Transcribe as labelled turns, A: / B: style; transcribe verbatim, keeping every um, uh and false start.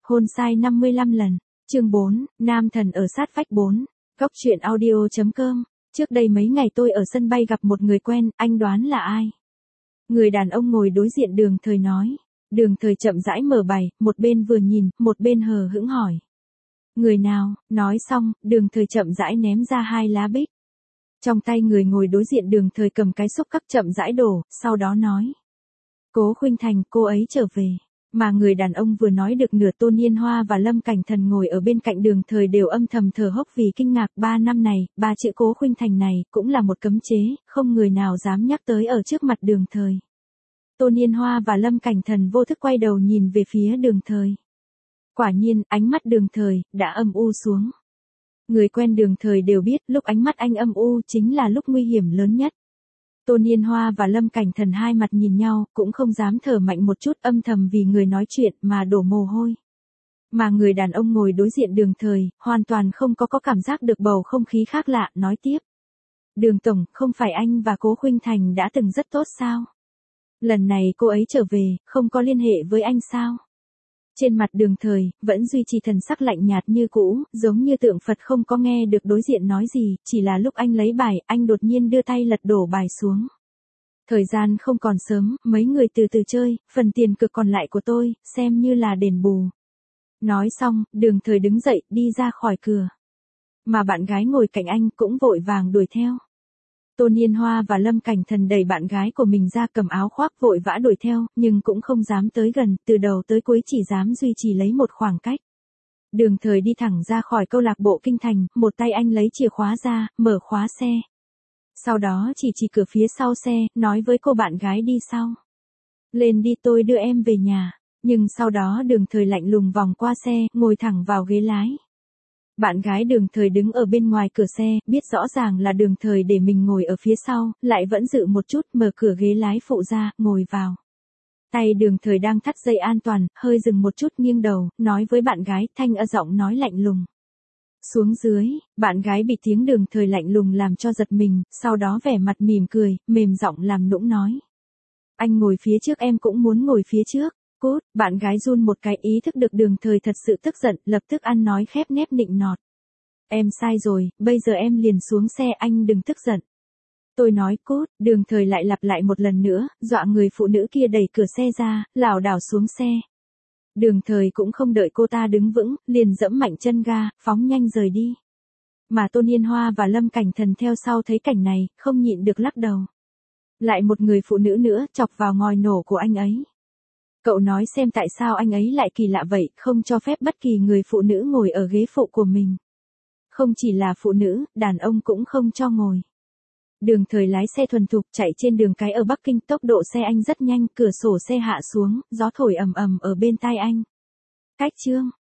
A: Hôn sai năm mươi lăm lần. Chương bốn, Nam thần ở sát vách bốn. Góc truyện audio chấm com. Trước đây mấy ngày tôi ở sân bay gặp một người quen, anh đoán là ai? Người đàn ông ngồi đối diện Đường Thời nói. Đường Thời chậm rãi mở bài, một bên vừa nhìn, một bên hờ hững hỏi. Người nào? Nói xong, Đường Thời chậm rãi ném ra hai lá bích. Trong tay người ngồi đối diện Đường Thời cầm cái xúc cắc chậm rãi đổ, sau đó nói. Cố Khuynh Thành, cô ấy trở về. Mà người đàn ông vừa nói được nửa, Tôn Yên Hoa và Lâm Cảnh Thần ngồi ở bên cạnh Đường Thời đều âm thầm thở hốc vì kinh ngạc. Ba năm này, ba chữ Cố Khuynh Thành này cũng là một cấm chế, không người nào dám nhắc tới ở trước mặt Đường Thời. Tôn Yên Hoa và Lâm Cảnh Thần vô thức quay đầu nhìn về phía Đường Thời. Quả nhiên, ánh mắt Đường Thời đã âm u xuống. Người quen Đường Thời đều biết, lúc ánh mắt anh âm u chính là lúc nguy hiểm lớn nhất. Tôn Yên Hoa và Lâm Cảnh Thần hai mặt nhìn nhau, cũng không dám thở mạnh một chút, âm thầm vì người nói chuyện mà đổ mồ hôi. Mà người đàn ông ngồi đối diện Đường Thời, hoàn toàn không có có cảm giác được bầu không khí khác lạ, nói tiếp. Đường Tổng, không phải anh và Cố Khuynh Thành đã từng rất tốt sao? Lần này cô ấy trở về, không có liên hệ với anh sao? Trên mặt Đường Thời, vẫn duy trì thần sắc lạnh nhạt như cũ, giống như tượng Phật không có nghe được đối diện nói gì, chỉ là lúc anh lấy bài, anh đột nhiên đưa tay lật đổ bài xuống. Thời gian không còn sớm, mấy người từ từ chơi, phần tiền cược còn lại của tôi, xem như là đền bù. Nói xong, Đường Thời đứng dậy, đi ra khỏi cửa. Mà bạn gái ngồi cạnh anh cũng vội vàng đuổi theo. Tôn Yên Hoa và Lâm Cảnh Thần đẩy bạn gái của mình ra cầm áo khoác vội vã đuổi theo, nhưng cũng không dám tới gần, từ đầu tới cuối chỉ dám duy trì lấy một khoảng cách. Đường Thời đi thẳng ra khỏi câu lạc bộ Kinh Thành, một tay anh lấy chìa khóa ra, mở khóa xe. Sau đó chỉ chỉ cửa phía sau xe, nói với cô bạn gái đi sau. Lên đi, tôi đưa em về nhà. Nhưng sau đó Đường Thời lạnh lùng vòng qua xe, ngồi thẳng vào ghế lái. Bạn gái Đường Thời đứng ở bên ngoài cửa xe, biết rõ ràng là Đường Thời để mình ngồi ở phía sau, lại vẫn dự một chút, mở cửa ghế lái phụ ra, ngồi vào. Tay Đường Thời đang thắt dây an toàn, hơi dừng một chút, nghiêng đầu, nói với bạn gái, thanh ở giọng nói lạnh lùng. Xuống dưới, bạn gái bị tiếng Đường Thời lạnh lùng làm cho giật mình, sau đó vẻ mặt mỉm cười, mềm giọng làm nũng nói. Anh ngồi phía trước, em cũng muốn ngồi phía trước. Cút, bạn gái run một cái, ý thức được Đường Thời thật sự tức giận, lập tức ăn nói khép nép nịnh nọt. Em sai rồi, bây giờ em liền xuống xe, anh đừng tức giận. Tôi nói cút, Đường Thời lại lặp lại một lần nữa, dọa người phụ nữ kia đẩy cửa xe ra, lảo đảo xuống xe. Đường Thời cũng không đợi cô ta đứng vững, liền dẫm mạnh chân ga, phóng nhanh rời đi. Mà Tôn Yên Hoa và Lâm Cảnh Thần theo sau thấy cảnh này, không nhịn được lắc đầu. Lại một người phụ nữ nữa, chọc vào ngòi nổ của anh ấy. Cậu nói xem tại sao anh ấy lại kỳ lạ vậy, không cho phép bất kỳ người phụ nữ ngồi ở ghế phụ của mình. Không chỉ là phụ nữ, đàn ông cũng không cho ngồi. Đường Thời lái xe thuần thục chạy trên đường cái ở Bắc Kinh, tốc độ xe anh rất nhanh, cửa sổ xe hạ xuống, gió thổi ầm ầm ở bên tai anh. Cách chương